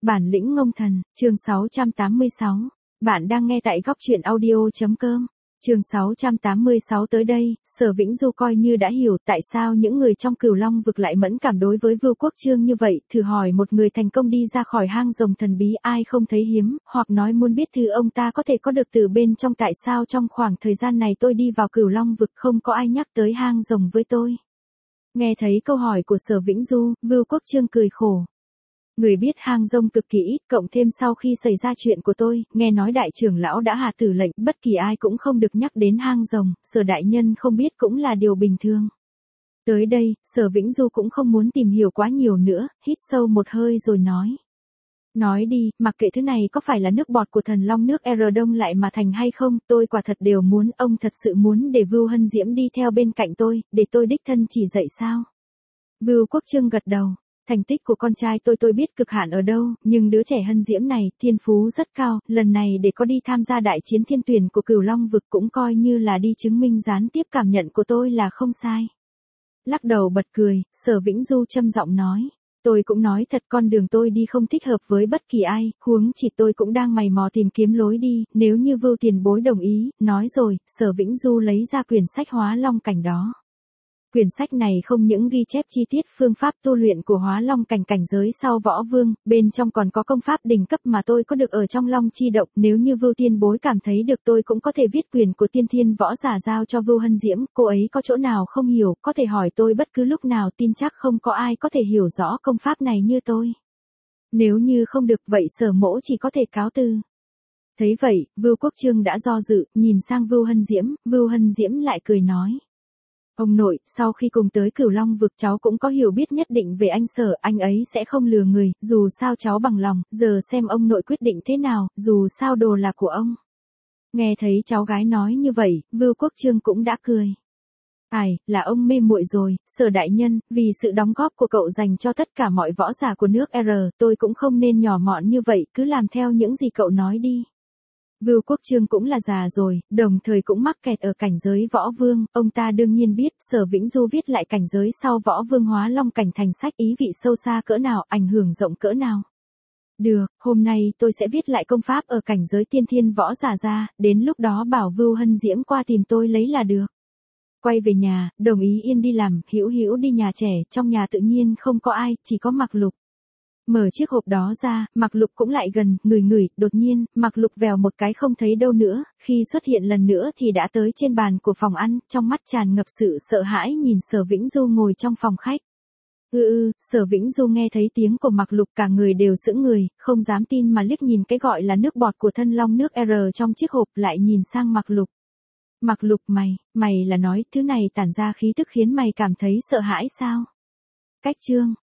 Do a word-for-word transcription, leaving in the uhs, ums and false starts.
Bản lĩnh ngông thần, chương sáu trăm tám mươi sáu. Bạn đang nghe tại góc truyện audio chấm com. Chương sáu trăm tám mươi sáu tới đây, Sở Vĩnh Du coi như đã hiểu tại sao những người trong Cửu Long vực lại mẫn cảm đối với Vưu Quốc Chương như vậy, thử hỏi một người thành công đi ra khỏi hang rồng thần bí ai không thấy hiếm, hoặc nói muốn biết thứ ông ta có thể có được từ bên trong tại sao trong khoảng thời gian này tôi đi vào Cửu Long vực không có ai nhắc tới hang rồng với tôi. Nghe thấy câu hỏi của Sở Vĩnh Du, Vưu Quốc Chương cười khổ. Người biết hang rồng cực kỳ ít, cộng thêm sau khi xảy ra chuyện của tôi, nghe nói đại trưởng lão đã hạ tử lệnh, bất kỳ ai cũng không được nhắc đến hang rồng, Sở đại nhân không biết cũng là điều bình thường. Tới đây, Sở Vĩnh Du cũng không muốn tìm hiểu quá nhiều nữa, hít sâu một hơi rồi nói. Nói đi, mặc kệ thứ này có phải là nước bọt của thần long nước R đông lại mà thành hay không, tôi quả thật đều muốn, ông thật sự muốn để Vưu Hân Diễm đi theo bên cạnh tôi, để tôi đích thân chỉ dạy sao? Vưu Quốc Chương gật đầu. Thành tích của con trai tôi tôi biết cực hạn ở đâu, nhưng đứa trẻ Hân Diễm này, thiên phú rất cao, lần này để có đi tham gia đại chiến thiên tuyển của Cửu Long vực cũng coi như là đi chứng minh gián tiếp cảm nhận của tôi là không sai. Lắc đầu bật cười, Sở Vĩnh Du trầm giọng nói. Tôi cũng nói thật con đường tôi đi không thích hợp với bất kỳ ai, huống chỉ tôi cũng đang mày mò tìm kiếm lối đi, nếu như Vưu tiền bối đồng ý, nói rồi, Sở Vĩnh Du lấy ra quyển sách Hóa Long Cảnh đó. Quyển sách này không những ghi chép chi tiết phương pháp tu luyện của Hóa Long Cảnh cảnh giới sau Võ Vương, bên trong còn có công pháp đỉnh cấp mà tôi có được ở trong Long Chi Động, nếu như Vưu tiên bối cảm thấy được tôi cũng có thể viết quyền của tiên thiên võ giả giao cho Vưu Hân Diễm, cô ấy có chỗ nào không hiểu, có thể hỏi tôi bất cứ lúc nào, tin chắc không có ai có thể hiểu rõ công pháp này như tôi. Nếu như không được vậy Sở mỗ chỉ có thể cáo từ. Thấy vậy, Vưu Quốc Chương đã do dự, nhìn sang Vưu Hân Diễm, Vưu Hân Diễm lại cười nói. Ông nội, sau khi cùng tới Cửu Long vực cháu cũng có hiểu biết nhất định về anh Sở, anh ấy sẽ không lừa người, dù sao cháu bằng lòng, giờ xem ông nội quyết định thế nào, dù sao đồ là của ông. Nghe thấy cháu gái nói như vậy, Vưu Quốc Chương cũng đã cười. Ai, là ông mê muội rồi, Sở đại nhân, vì sự đóng góp của cậu dành cho tất cả mọi võ giả của nước R, tôi cũng không nên nhỏ mọn như vậy, cứ làm theo những gì cậu nói đi. Vưu Quốc Chương cũng là già rồi, đồng thời cũng mắc kẹt ở cảnh giới Võ Vương, ông ta đương nhiên biết Sở Vĩnh Du viết lại cảnh giới sau Võ Vương Hóa Long Cảnh thành sách ý vị sâu xa cỡ nào, ảnh hưởng rộng cỡ nào. Được, hôm nay tôi sẽ viết lại công pháp ở cảnh giới tiên thiên võ giả ra, đến lúc đó bảo Vưu Hân Diễm qua tìm tôi lấy là được. Quay về nhà, Đồng Ý Yên đi làm, Hữu Hữu đi nhà trẻ, trong nhà tự nhiên không có ai, chỉ có Mạc Lục. Mở chiếc hộp đó ra, Mạc Lục cũng lại gần, ngửi ngửi, đột nhiên, Mạc Lục vèo một cái không thấy đâu nữa, khi xuất hiện lần nữa thì đã tới trên bàn của phòng ăn, trong mắt tràn ngập sự sợ hãi nhìn Sở Vĩnh Du ngồi trong phòng khách. Ừ ừ, Sở Vĩnh Du nghe thấy tiếng của Mạc Lục cả người đều sững người, không dám tin mà liếc nhìn cái gọi là nước bọt của thân long nước R trong chiếc hộp lại nhìn sang Mạc Lục. Mạc Lục mày, mày là nói thứ này tản ra khí tức khiến mày cảm thấy sợ hãi sao? Cách chương.